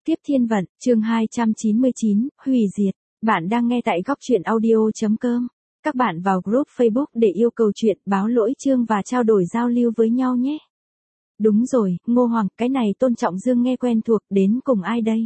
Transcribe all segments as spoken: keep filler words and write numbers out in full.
Tiếp thiên vận, chương hai trăm chín mươi chín, hủy diệt. Bạn đang nghe tại góc truyện audio.com. Các bạn vào group Facebook để yêu cầu chuyện, báo lỗi chương và trao đổi giao lưu với nhau nhé. Đúng rồi, Ngô Hoàng, cái này Tôn Trọng Dương nghe quen thuộc, đến cùng ai đây?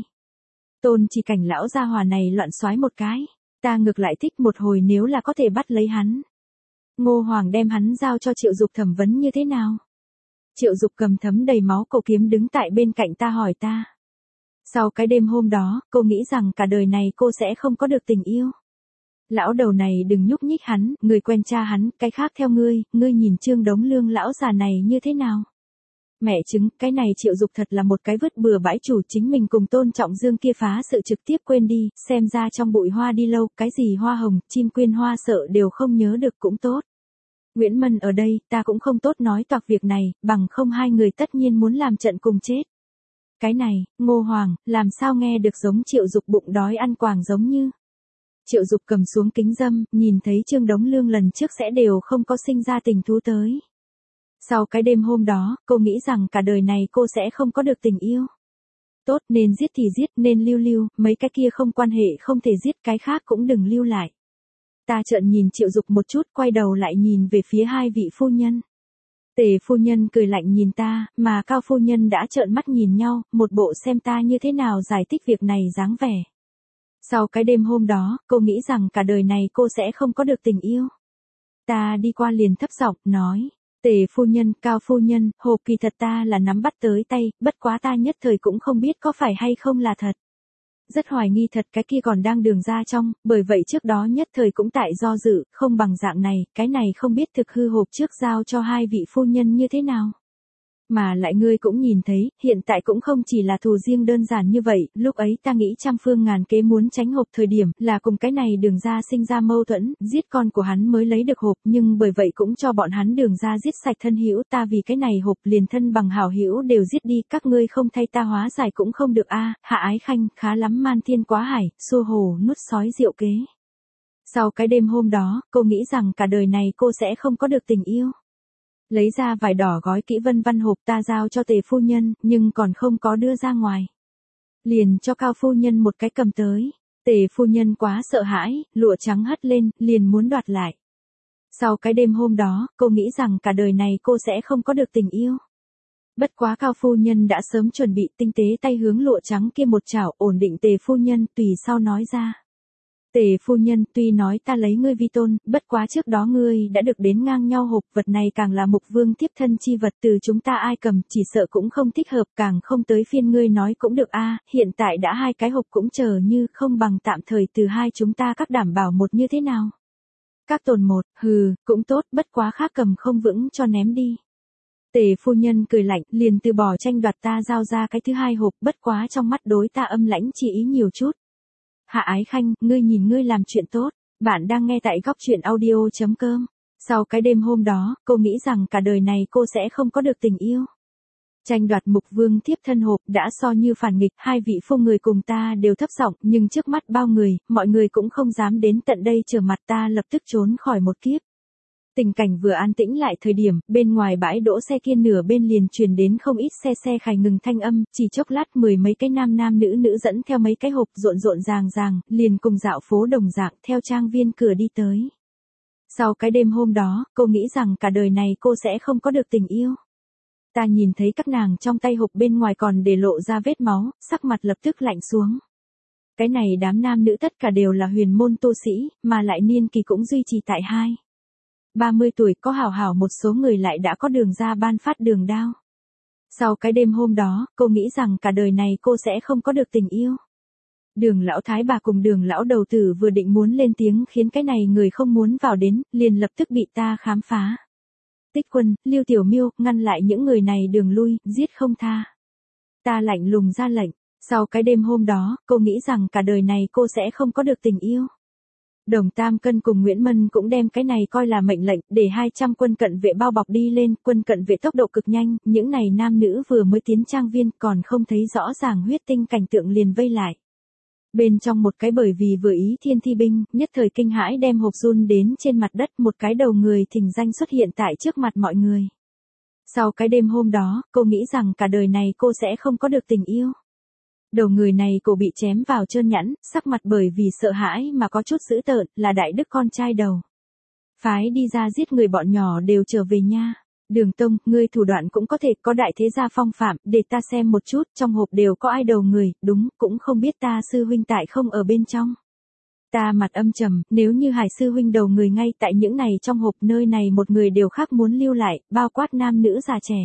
Tôn Chỉ Cảnh lão gia hòa này loạn soái một cái. Ta ngược lại thích một hồi nếu là có thể bắt lấy hắn. Ngô Hoàng đem hắn giao cho Triệu Dục thẩm vấn như thế nào? Triệu Dục cầm thấm đầy máu cổ kiếm đứng tại bên cạnh ta hỏi ta. Sau cái đêm hôm đó, cô nghĩ rằng cả đời này cô sẽ không có được tình yêu. Lão đầu này đừng nhúc nhích hắn, người quen cha hắn, cái khác theo ngươi, ngươi nhìn Trương Đống Lương lão già này như thế nào? Mẹ chứng, cái này Triệu Dục thật là một cái vứt bừa bãi chủ, chính mình cùng Tôn Trọng Dương kia phá sự trực tiếp quên đi, xem ra trong bụi hoa đi lâu, cái gì hoa hồng, chim quyên hoa sợ đều không nhớ được cũng tốt. Nguyễn Mân ở đây, ta cũng không tốt nói toạc việc này, bằng không hai người tất nhiên muốn làm trận cùng chết. Cái này, Ngô Hoàng, làm sao nghe được giống Triệu Dục bụng đói ăn quàng giống như. Triệu Dục cầm xuống kính dâm, nhìn thấy Trương Đống Lương lần trước sẽ đều không có sinh ra tình thú tới. Sau cái đêm hôm đó, cô nghĩ rằng cả đời này cô sẽ không có được tình yêu. Tốt, nên giết thì giết, nên lưu lưu, mấy cái kia không quan hệ không thể giết, cái khác cũng đừng lưu lại. Ta trợn nhìn Triệu Dục một chút, quay đầu lại nhìn về phía hai vị phu nhân. Tề phu nhân cười lạnh nhìn ta, mà Cao phu nhân đã trợn mắt nhìn nhau, một bộ xem ta như thế nào giải thích việc này dáng vẻ. Sau cái đêm hôm đó, cô nghĩ rằng cả đời này cô sẽ không có được tình yêu. Ta đi qua liền thấp giọng nói, Tề phu nhân, Cao phu nhân, hộp kỳ thật ta là nắm bắt tới tay, bất quá ta nhất thời cũng không biết có phải hay không là thật. Rất hoài nghi thật cái kia còn đang đường ra trong, bởi vậy trước đó nhất thời cũng tại do dự, không bằng dạng này, cái này không biết thực hư hộp trước giao cho hai vị phu nhân như thế nào. Mà lại ngươi cũng nhìn thấy, hiện tại cũng không chỉ là thù riêng đơn giản như vậy, lúc ấy ta nghĩ trăm phương ngàn kế muốn tránh hộp thời điểm, là cùng cái này đường ra sinh ra mâu thuẫn, giết con của hắn mới lấy được hộp, nhưng bởi vậy cũng cho bọn hắn đường ra giết sạch thân hữu, ta vì cái này hộp liền thân bằng hảo hữu đều giết đi, các ngươi không thay ta hóa giải cũng không được a. Hạ Ái Khanh, khá lắm man thiên quá hải, xua hồ, nuốt sói diệu kế. Sau cái đêm hôm đó, cô nghĩ rằng cả đời này cô sẽ không có được tình yêu. Lấy ra vải đỏ gói kỹ vân văn hộp ta giao cho Tề phu nhân, nhưng còn không có đưa ra ngoài. Liền cho Cao phu nhân một cái cầm tới. Tề phu nhân quá sợ hãi, lụa trắng hất lên, liền muốn đoạt lại. Sau cái đêm hôm đó, cô nghĩ rằng cả đời này cô sẽ không có được tình yêu. Bất quá Cao phu nhân đã sớm chuẩn bị tinh tế tay hướng lụa trắng kia một chảo, ổn định Tề phu nhân, tùy sau nói ra. Tề phu nhân, tuy nói ta lấy ngươi vi tôn, bất quá trước đó ngươi đã được đến ngang nhau hộp, vật này càng là mục vương tiếp thân chi vật từ chúng ta ai cầm, chỉ sợ cũng không thích hợp, càng không tới phiên ngươi nói cũng được a. Hiện tại đã hai cái hộp cũng chờ như, không bằng tạm thời từ hai chúng ta các đảm bảo một như thế nào. Các tồn một, hừ, cũng tốt, bất quá khác cầm không vững cho ném đi. Tề phu nhân cười lạnh, liền từ bỏ tranh đoạt ta giao ra cái thứ hai hộp, bất quá trong mắt đối ta âm lãnh chỉ ý nhiều chút. Hạ Ái Khanh, ngươi nhìn ngươi làm chuyện tốt, bạn đang nghe tại góc truyện audio.com. Sau cái đêm hôm đó, cô nghĩ rằng cả đời này cô sẽ không có được tình yêu. Tranh đoạt mục vương thiếp thân hộp đã so như phản nghịch, hai vị phu người cùng ta đều thấp giọng, nhưng trước mắt bao người, mọi người cũng không dám đến tận đây trở mặt ta lập tức trốn khỏi một kiếp. Tình cảnh vừa an tĩnh lại thời điểm, bên ngoài bãi đỗ xe kia nửa bên liền truyền đến không ít xe xe khải ngừng thanh âm, chỉ chốc lát mười mấy cái nam nam nữ nữ dẫn theo mấy cái hộp rộn rộn ràng ràng, liền cùng dạo phố đồng dạng theo trang viên cửa đi tới. Sau cái đêm hôm đó, cô nghĩ rằng cả đời này cô sẽ không có được tình yêu. Ta nhìn thấy các nàng trong tay hộp bên ngoài còn để lộ ra vết máu, sắc mặt lập tức lạnh xuống. Cái này đám nam nữ tất cả đều là huyền môn tu sĩ, mà lại niên kỳ cũng duy trì tại hai. ba mươi tuổi, có hảo hảo một số người lại đã có đường ra ban phát đường đao. Sau cái đêm hôm đó, cô nghĩ rằng cả đời này cô sẽ không có được tình yêu. Đường lão thái bà cùng đường lão đầu tử vừa định muốn lên tiếng khiến cái này người không muốn vào đến, liền lập tức bị ta khám phá. Tích Quân, Lưu Tiểu Miêu, ngăn lại những người này đường lui, giết không tha. Ta lạnh lùng ra lệnh, sau cái đêm hôm đó, cô nghĩ rằng cả đời này cô sẽ không có được tình yêu. Đồng Tam Cân cùng Nguyễn Mân cũng đem cái này coi là mệnh lệnh, để hai trăm quân cận vệ bao bọc đi lên, quân cận vệ tốc độ cực nhanh, những này nam nữ vừa mới tiến trang viên còn không thấy rõ ràng huyết tinh cảnh tượng liền vây lại. Bên trong một cái bởi vì vừa ý thiên thi binh, nhất thời kinh hãi đem hộp run đến trên mặt đất, một cái đầu người thình danh xuất hiện tại trước mặt mọi người. Sau cái đêm hôm đó, cô nghĩ rằng cả đời này cô sẽ không có được tình yêu. Đầu người này cổ bị chém vào trơn nhẵn, sắc mặt bởi vì sợ hãi mà có chút dữ tợn, là Đại Đức con trai đầu. Phái đi ra giết người bọn nhỏ đều trở về nha. Đường Tông, ngươi thủ đoạn cũng có thể có đại thế gia phong phạm, để ta xem một chút, trong hộp đều có ai đầu người, đúng, cũng không biết ta sư huynh tại không ở bên trong. Ta mặt âm trầm, nếu như Hải sư huynh đầu người ngay tại những này trong hộp nơi này một người đều khác muốn lưu lại, bao quát nam nữ già trẻ.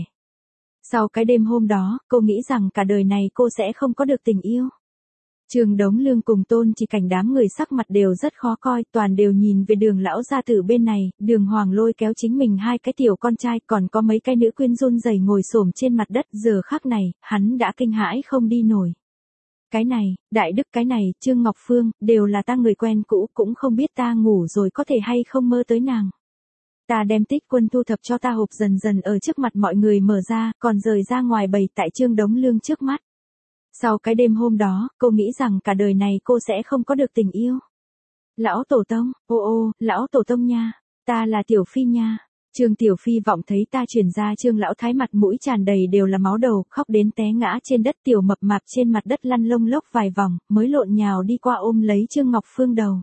Sau cái đêm hôm đó, cô nghĩ rằng cả đời này cô sẽ không có được tình yêu. Trường Đống Lương cùng Tôn Chỉ Cảnh đám người sắc mặt đều rất khó coi, toàn đều nhìn về Đường lão gia tử bên này, Đường Hoàng lôi kéo chính mình hai cái tiểu con trai, còn có mấy cái nữ quyến run rẩy ngồi xổm trên mặt đất, giờ khắc này, hắn đã kinh hãi không đi nổi. Cái này, Đại Đức cái này, Trương Ngọc Phương, đều là ta người quen cũ, cũng không biết ta ngủ rồi có thể hay không mơ tới nàng. Ta đem Tích Quân thu thập cho ta hộp dần dần ở trước mặt mọi người mở ra, còn rời ra ngoài bày tại Trương Đống Lương trước mắt. Sau cái đêm hôm đó, cô nghĩ rằng cả đời này cô sẽ không có được tình yêu. Lão Tổ Tông, ô ô, Lão Tổ Tông nha, ta là Tiểu Phi nha. Trương Tiểu Phi vọng thấy ta truyền ra, Trương Lão Thái mặt mũi tràn đầy đều là máu đầu, khóc đến té ngã trên đất, Tiểu Mập Mạp trên mặt đất lăn lông lốc vài vòng, mới lộn nhào đi qua ôm lấy Trương Ngọc Phương đầu.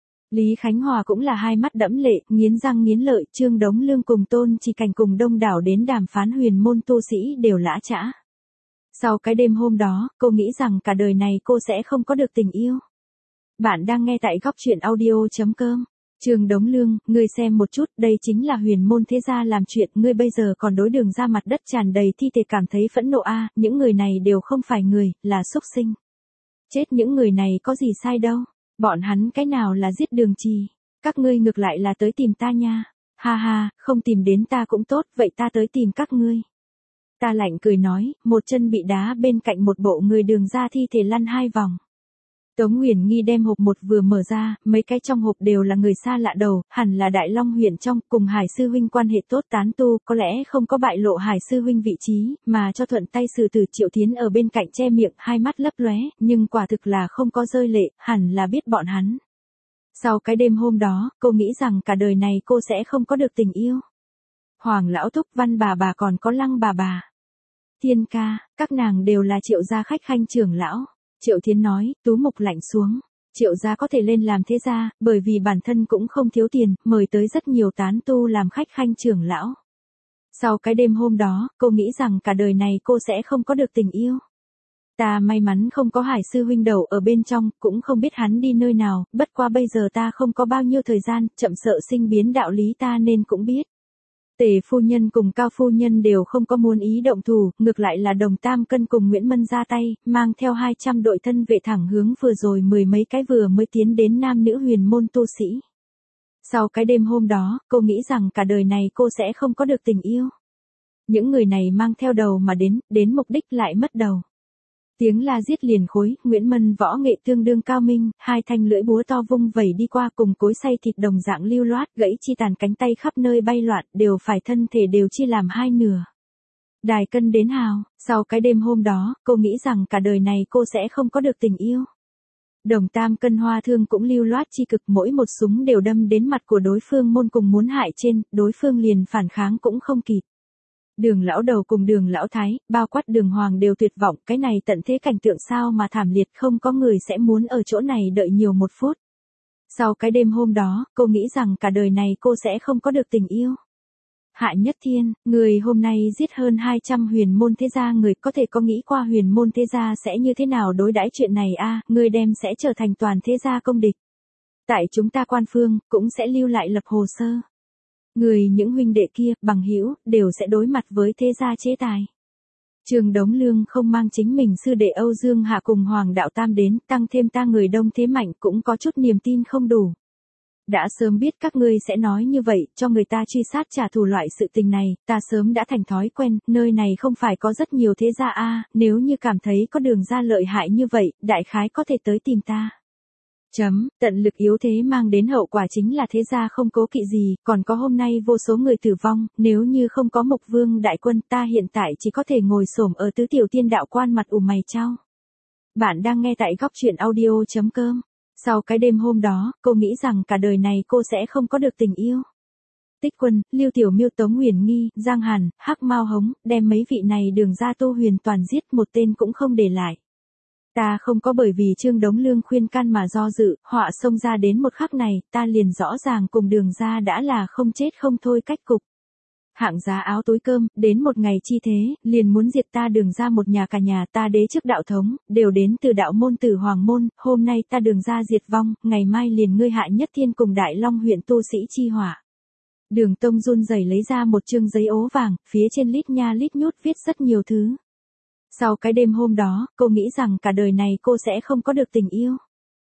Lý Khánh Hòa cũng là hai mắt đẫm lệ, nghiến răng nghiến lợi, Trương Đống Lương cùng Tôn Chỉ Cảnh cùng đông đảo đến đàm phán huyền môn tu sĩ đều lã chã. Sau cái đêm hôm đó, cô nghĩ rằng cả đời này cô sẽ không có được tình yêu. Bạn đang nghe tại góc truyện audio.com. Trương Đống Lương, ngươi xem một chút, đây chính là huyền môn thế gia làm chuyện, ngươi bây giờ còn đối Đường ra mặt đất tràn đầy thi thể cảm thấy phẫn nộ a, à, những người này đều không phải người, là súc sinh. Chết những người này có gì sai đâu, bọn hắn cái nào là giết Đường Trì, các ngươi ngược lại là tới tìm ta nha. Ha ha, không tìm đến ta cũng tốt, vậy ta tới tìm các ngươi. Ta lạnh cười nói, một chân bị đá bên cạnh một bộ người Đường ra thi thể lăn hai vòng. Tống Huyền Nghi đem hộp một vừa mở ra, mấy cái trong hộp đều là người xa lạ đầu, hẳn là Đại Long huyện trong, cùng Hải sư huynh quan hệ tốt tán tu, có lẽ không có bại lộ Hải sư huynh vị trí, mà cho thuận tay xử tử. Triệu Thiến ở bên cạnh che miệng, hai mắt lấp lóe, nhưng quả thực là không có rơi lệ, hẳn là biết bọn hắn. Sau cái đêm hôm đó, cô nghĩ rằng cả đời này cô sẽ không có được tình yêu. Hoàng lão thúc, Văn bà bà còn có Lăng bà bà, Thiên ca, các nàng đều là Triệu gia khách khanh trưởng lão. Triệu Thiến nói, Tú Mục lạnh xuống. Triệu gia có thể lên làm thế gia, bởi vì bản thân cũng không thiếu tiền, mời tới rất nhiều tán tu làm khách khanh trưởng lão. Sau cái đêm hôm đó, cô nghĩ rằng cả đời này cô sẽ không có được tình yêu. Ta may mắn không có Hải sư huynh đầu ở bên trong, cũng không biết hắn đi nơi nào, bất qua bây giờ ta không có bao nhiêu thời gian, chậm sợ sinh biến đạo lý ta nên cũng biết. Tề phu nhân cùng Cao phu nhân đều không có muốn ý động thủ, ngược lại là Đồng Tam Cân cùng Nguyễn Mân ra tay, mang theo hai trăm đội thân vệ thẳng hướng vừa rồi mười mấy cái vừa mới tiến đến nam nữ huyền môn tu sĩ. Sau cái đêm hôm đó, cô nghĩ rằng cả đời này cô sẽ không có được tình yêu. Những người này mang theo đầu mà đến, đến mục đích lại mất đầu. Tiếng la giết liền khối, Nguyễn Mân võ nghệ tương đương cao minh, hai thanh lưỡi búa to vung vẩy đi qua cùng cối xay thịt đồng dạng lưu loát, gãy chi tàn cánh tay khắp nơi bay loạn, đều phải thân thể đều chia làm hai nửa. Đài Cân đến hào, sau cái đêm hôm đó, cô nghĩ rằng cả đời này cô sẽ không có được tình yêu. Đồng Tam Cân hoa thương cũng lưu loát chi cực, mỗi một súng đều đâm đến mặt của đối phương môn cùng muốn hại trên, đối phương liền phản kháng cũng không kịp. Đường lão đầu cùng Đường lão thái, bao quát Đường Hoàng đều tuyệt vọng, cái này tận thế cảnh tượng sao mà thảm liệt, không có người sẽ muốn ở chỗ này đợi nhiều một phút. Sau cái đêm hôm đó, cô nghĩ rằng cả đời này cô sẽ không có được tình yêu. Hạ Nhất Thiên, người hôm nay giết hơn hai trăm huyền môn thế gia người, có thể có nghĩ qua huyền môn thế gia sẽ như thế nào đối đãi chuyện này a, à, người đem sẽ trở thành toàn thế gia công địch. Tại chúng ta quan phương, cũng sẽ lưu lại lập hồ sơ. Người những huynh đệ kia, bằng hữu đều sẽ đối mặt với thế gia chế tài. Trương Đống Lương không mang chính mình sư đệ Âu Dương Hạ cùng Hoàng Đạo Tam đến, tăng thêm ta người đông thế mạnh cũng có chút niềm tin không đủ. Đã sớm biết các ngươi sẽ nói như vậy, cho người ta truy sát trả thù loại sự tình này, ta sớm đã thành thói quen, nơi này không phải có rất nhiều thế gia a, à, nếu như cảm thấy có Đường ra lợi hại như vậy, đại khái có thể tới tìm ta. Chấm, tận lực yếu thế mang đến hậu quả chính là thế gia không cố kỵ gì, còn có hôm nay vô số người tử vong, nếu như không có Mục Vương đại quân ta hiện tại chỉ có thể ngồi xổm ở tứ tiểu tiên đạo quan mặt ủ mày chau. Bạn đang nghe tại góc truyện audio.com. Sau cái đêm hôm đó, cô nghĩ rằng cả đời này cô sẽ không có được tình yêu. Tích Quân, Lưu Tiểu Miêu, Tống Huyền Nghi, Giang Hàn, Hắc Mao Hống, đem mấy vị này Đường ra tu huyền toàn giết, một tên cũng không để lại. Ta không có bởi vì Trương Đống Lương khuyên can mà do dự, họa xông ra đến một khắc này, ta liền rõ ràng cùng Đường gia đã là không chết không thôi cách cục. Hạng giá áo túi cơm, đến một ngày chi thế, liền muốn diệt ta Đường gia một nhà cả nhà, ta đế chức đạo thống, đều đến từ đạo môn Tử Hoàng môn, hôm nay ta Đường gia diệt vong, ngày mai liền ngươi Hạ Nhất Thiên cùng Đại Long huyện tu sĩ chi hỏa. Đường Tông run rẩy lấy ra một chương giấy ố vàng, phía trên lít nha lít nhút viết rất nhiều thứ. Sau cái đêm hôm đó, cô nghĩ rằng cả đời này cô sẽ không có được tình yêu.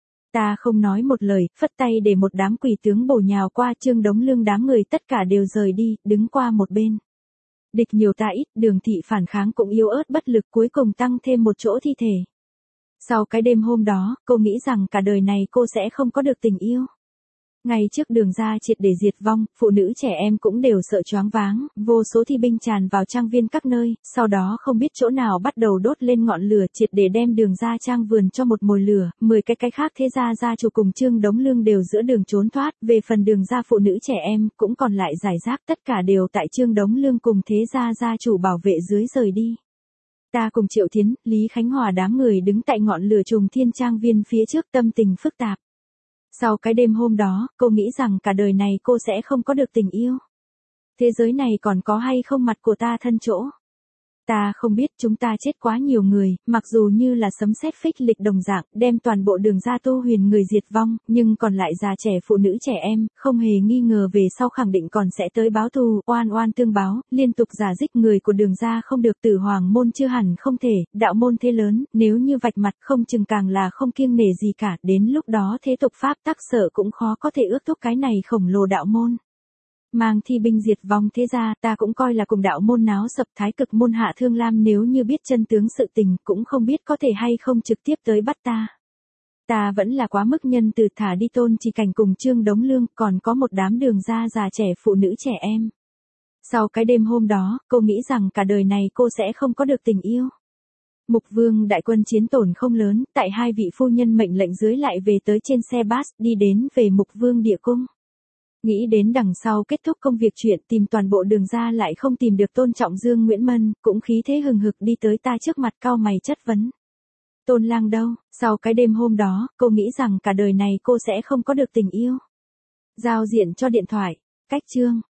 Ta không nói một lời, phất tay để một đám quỷ tướng bổ nhào qua, Trương Đống Lương đám người tất cả đều rời đi, đứng qua một bên. Địch nhiều ta ít, Đường thị phản kháng cũng yếu ớt bất lực, cuối cùng tăng thêm một chỗ thi thể. Sau cái đêm hôm đó, cô nghĩ rằng cả đời này cô sẽ không có được tình yêu. Ngay trước Đường gia triệt để diệt vong, phụ nữ trẻ em cũng đều sợ choáng váng, vô số thi binh tràn vào trang viên các nơi, sau đó không biết chỗ nào bắt đầu đốt lên ngọn lửa triệt để đem Đường gia trang vườn cho một mồi lửa, mười cái cái khác thế gia gia chủ cùng Trương Đống Lương đều giữa đường trốn thoát, về phần Đường gia phụ nữ trẻ em cũng còn lại giải rác, tất cả đều tại Trương Đống Lương cùng thế gia gia chủ bảo vệ dưới rời đi. Ta cùng Triệu Thiến, Lý Khánh Hòa đám người đứng tại ngọn lửa trùng thiên trang viên phía trước, tâm tình phức tạp. Sau cái đêm hôm đó, cô nghĩ rằng cả đời này cô sẽ không có được tình yêu. Thế giới này còn có hay không mặt của ta thân chỗ? Ta không biết, chúng ta chết quá nhiều người, mặc dù như là sấm sét phích lịch đồng dạng, đem toàn bộ Đường gia Tô Huyền người diệt vong, nhưng còn lại già trẻ phụ nữ trẻ em, không hề nghi ngờ về sau khẳng định còn sẽ tới báo thù, oan oan tương báo, liên tục giả dích người của Đường gia không được, Tử Hoàng môn chưa hẳn không thể, đạo môn thế lớn, nếu như vạch mặt không chừng càng là không kiêng nể gì cả, đến lúc đó thế tục pháp tắc sợ cũng khó có thể ước thúc cái này khổng lồ đạo môn. Mang thi binh diệt vong thế ra, ta cũng coi là cùng đạo môn náo sập, Thái Cực môn Hạ Thương Lam nếu như biết chân tướng sự tình, cũng không biết có thể hay không trực tiếp tới bắt ta. Ta vẫn là quá mức nhân từ, thả đi Tôn Chỉ Cảnh cùng Trương Đống Lương, còn có một đám Đường gia già trẻ phụ nữ trẻ em. Sau cái đêm hôm đó, cô nghĩ rằng cả đời này cô sẽ không có được tình yêu. Mục Vương đại quân chiến tổn không lớn, tại hai vị phu nhân mệnh lệnh dưới lại về tới trên xe bus, đi đến về Mục Vương địa cung. Nghĩ đến đằng sau kết thúc công việc chuyện tìm toàn bộ Đường gia lại không tìm được Tôn Trọng Dương Nguyễn Mân, cũng khí thế hừng hực đi tới ta trước mặt cau mày chất vấn. Tôn lang đâu? Sau cái đêm hôm đó, cô nghĩ rằng cả đời này cô sẽ không có được tình yêu. Giao diện cho điện thoại. Cách chương.